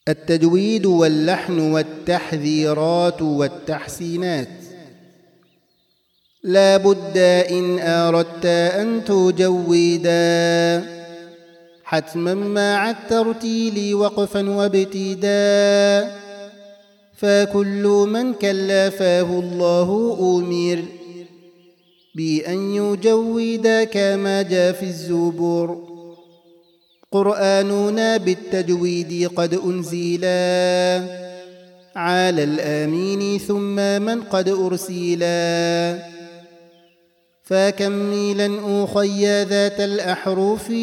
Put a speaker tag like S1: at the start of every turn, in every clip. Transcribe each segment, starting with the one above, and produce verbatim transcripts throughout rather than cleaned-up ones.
S1: التجويد واللحن والتحذيرات والتحسينات. لا بد إن أردت أن تجودا حتما مع الترتيل وقفا وابتداء، فكل من كلفه الله أمر بأن يجود كما جاء في الزبور. قرآننا بالتجويد قد أنزلا على الآمين ثم من قد أرسلا، فكملا أخي ذات الأحرف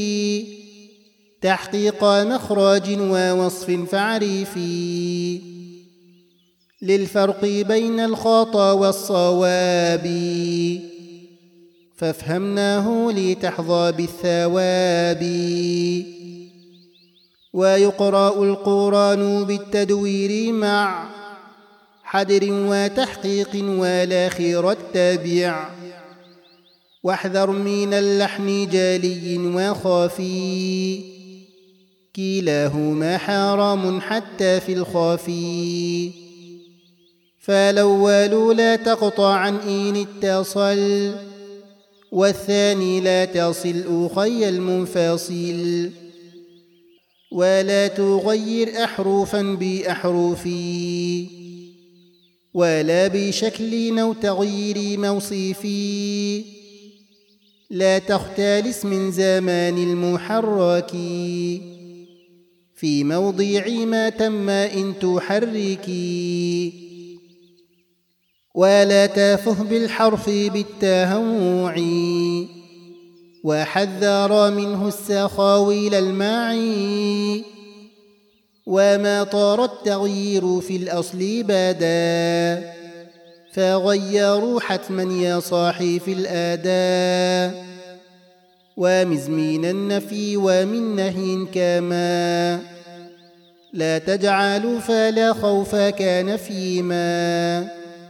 S1: تحقيق مخرج ووصف فعريفي، للفرق بين الخطأ والصواب فافهمناه لتحظى بالثواب. ويقرأ القرآن بالتدوير مع حدر وتحقيق ولا خير اتبع، واحذر من اللحن جالي وخافي كلاهما حرام حتى في الخافي. فالأول لا تقطع عن إن اتصل، والثاني لا تصل أخي المنفصل، ولا تغير أحرفا بأحرفي ولا بشكل أو تغيير موصفي، لا تختلس من زمان المحرك في موضع ما تم إن تحركي، ولا تافه بالحرف بالتهوع وحذر منه السخاويل الماعي، وما طار التغيير في الأصل بدا فغيروا حتما يا صاحي في الآداء. ومز من النفي ومن نهي كما لا تجعل فلا خوف كان فيما،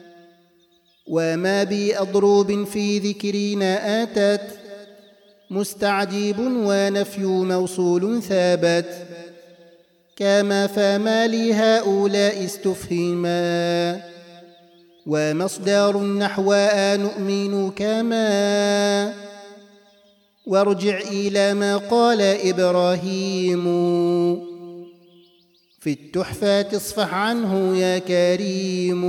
S1: وما بأضروب في ذكرنا آتت مستعجب ونفي موصول ثابت، كما فما لهؤلاء استفهما ومصدر النحو نؤمن كما. وارجع إلى ما قال إبراهيم في التحفة اصفح عنه يا كريم،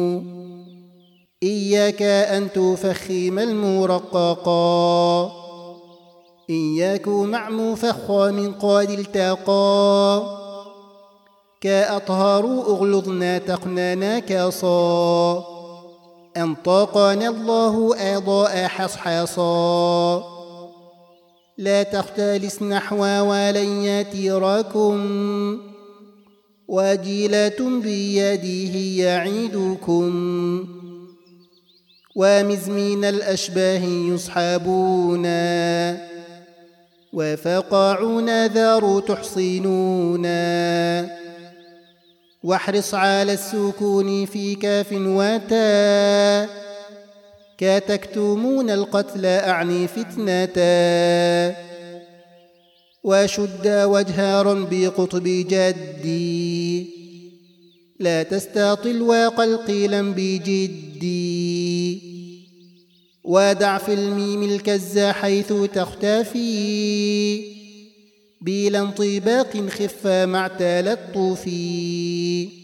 S1: إياك أن تفخم المرققا إياك مع مفخم قد التقى، كأطهر أغلظنا تقننا كصا أنطقنا الله أضاء حصحصا. لا تختلس نحو ولن يتركم وجيلة بيده يعيدكم، ومز من الأشباه يصحبون وفقعون ذار تحصنون، واحرص على السكون في كاف وتا كتكتمون القتل أعني فتنة، وشد وجهارا بقطب جدي لا تستطل وقلقيلا بجدي، ودع في الميم الكزا حيث تختفي بلا انطباق خف مع تلطفي.